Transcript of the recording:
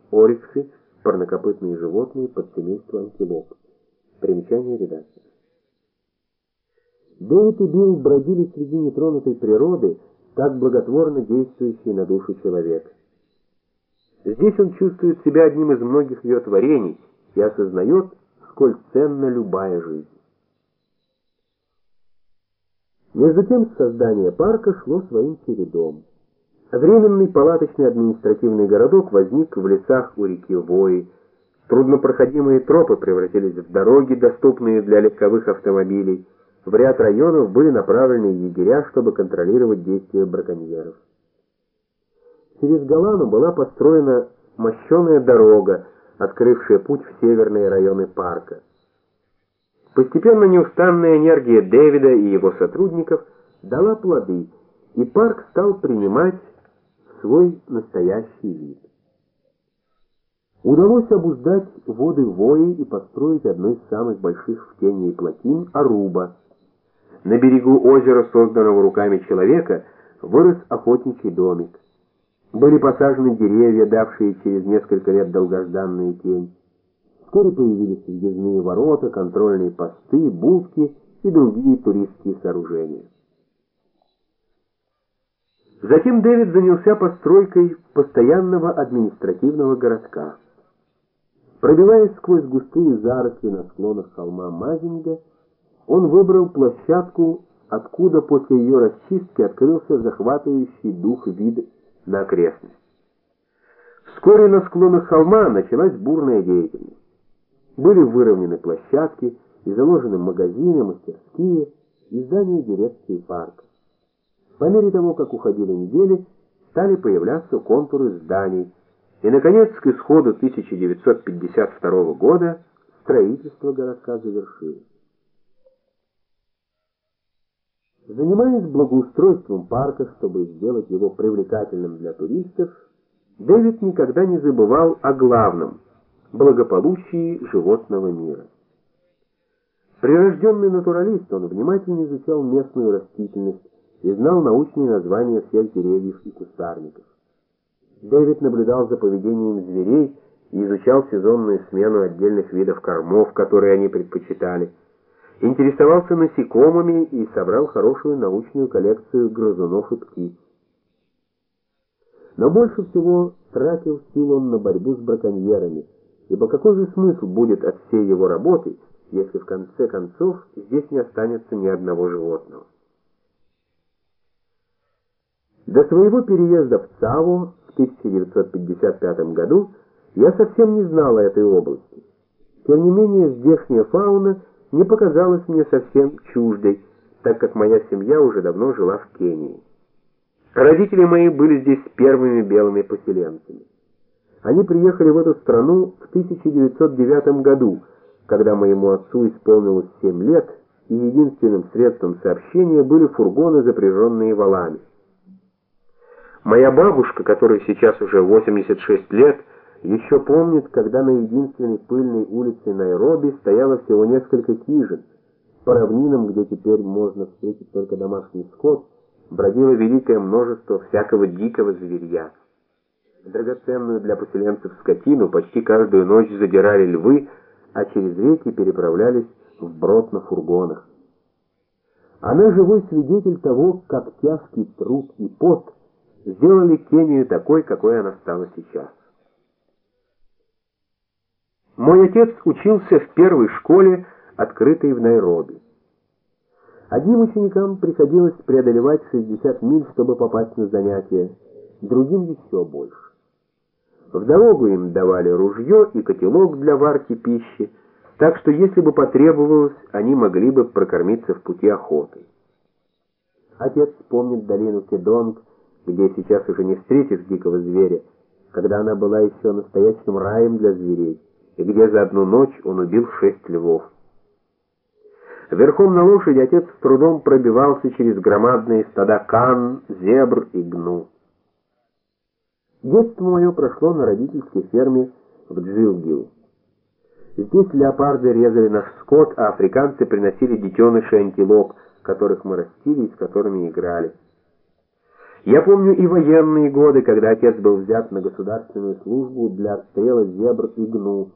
ориксы, парнокопытные животные подсемейства антилоп. Примечание редактора. Дэвид и Билл бродили среди нетронутой природы, так благотворно действующей на душу человека. Здесь он чувствует себя одним из многих ее творений и осознает, сколь ценна любая жизнь. Между тем создание парка шло своим чередом. Временный палаточный административный городок возник в лесах у реки Вои. Труднопроходимые тропы превратились в дороги, доступные для легковых автомобилей. В ряд районов были направлены егеря, чтобы контролировать действия браконьеров. Через Голану была построена мощеная дорога, открывшая путь в северные районы парка. Постепенно неустанная энергия Дэвида и его сотрудников дала плоды, и парк стал принимать свой настоящий вид. Удалось обуздать воды Вои и построить одну из самых больших в Кении плотин Аруба. На берегу озера, созданного руками человека, вырос охотничий домик. Были посажены деревья, давшие через несколько лет долгожданную тень. Вскоре появились въездные ворота, контрольные посты, будки и другие туристские сооружения. Затем Дэвид занялся постройкой постоянного административного городка. Пробиваясь сквозь густые заросли на склонах холма Мазинга, он выбрал площадку, откуда после ее расчистки открылся захватывающий дух вид на окрестность. Вскоре на склонах холма началась бурная деятельность. Были выровнены площадки и заложены магазины, мастерские и здания дирекции парка. По мере того, как уходили недели, стали появляться контуры зданий, и, наконец, к исходу 1952 года строительство городка завершилось. Занимаясь благоустройством парка, чтобы сделать его привлекательным для туристов, Дэвид никогда не забывал о главном – благополучии животного мира. Прирожденный натуралист, он внимательно изучал местную растительность и знал научные названия всех деревьев и кустарников. Дэвид наблюдал за поведением зверей и изучал сезонную смену отдельных видов кормов, которые они предпочитали. Интересовался насекомыми и собрал хорошую научную коллекцию грызунов и птиц. Но больше всего тратил сил он на борьбу с браконьерами, ибо какой же смысл будет от всей его работы, если в конце концов здесь не останется ни одного животного? До своего переезда в Цаву в 1955 году я совсем не знал о этой области. Тем не менее, здешняя фауна не показалась мне совсем чуждой, так как моя семья уже давно жила в Кении. Родители мои были здесь первыми белыми поселенцами. Они приехали в эту страну в 1909 году, когда моему отцу исполнилось 7 лет, и единственным средством сообщения были фургоны, запряженные волами. Моя бабушка, которой сейчас уже 86 лет, еще помнит, когда на единственной пыльной улице Найроби стояло всего несколько хижин. По равнинам, где теперь можно встретить только домашний скот, бродило великое множество всякого дикого зверья. Драгоценную для поселенцев скотину почти каждую ночь задирали львы, а через реки переправлялись вброд на фургонах. Она живой свидетель того, как тяжкий труд и пот сделали Кению такой, какой она стала сейчас. Мой отец учился в первой школе, открытой в Найроби. Одним ученикам приходилось преодолевать 60 миль, чтобы попасть на занятия, другим еще больше. В дорогу им давали ружье и котелок для варки пищи, так что если бы потребовалось, они могли бы прокормиться в пути охотой. Отец помнит долину Кедонг, где сейчас уже не встретишь дикого зверя, когда она была еще настоящим раем для зверей, и где за одну ночь он убил 6 львов. Верхом на лошади отец с трудом пробивался через громадные стада кан, зебр и гну. Детство мое прошло на родительской ферме в Джилгил. Здесь леопарды резали наш скот, а африканцы приносили детенышей антилоп, которых мы растили и с которыми играли. Я помню и военные годы, когда отец был взят на государственную службу для отстрела зебр и гну.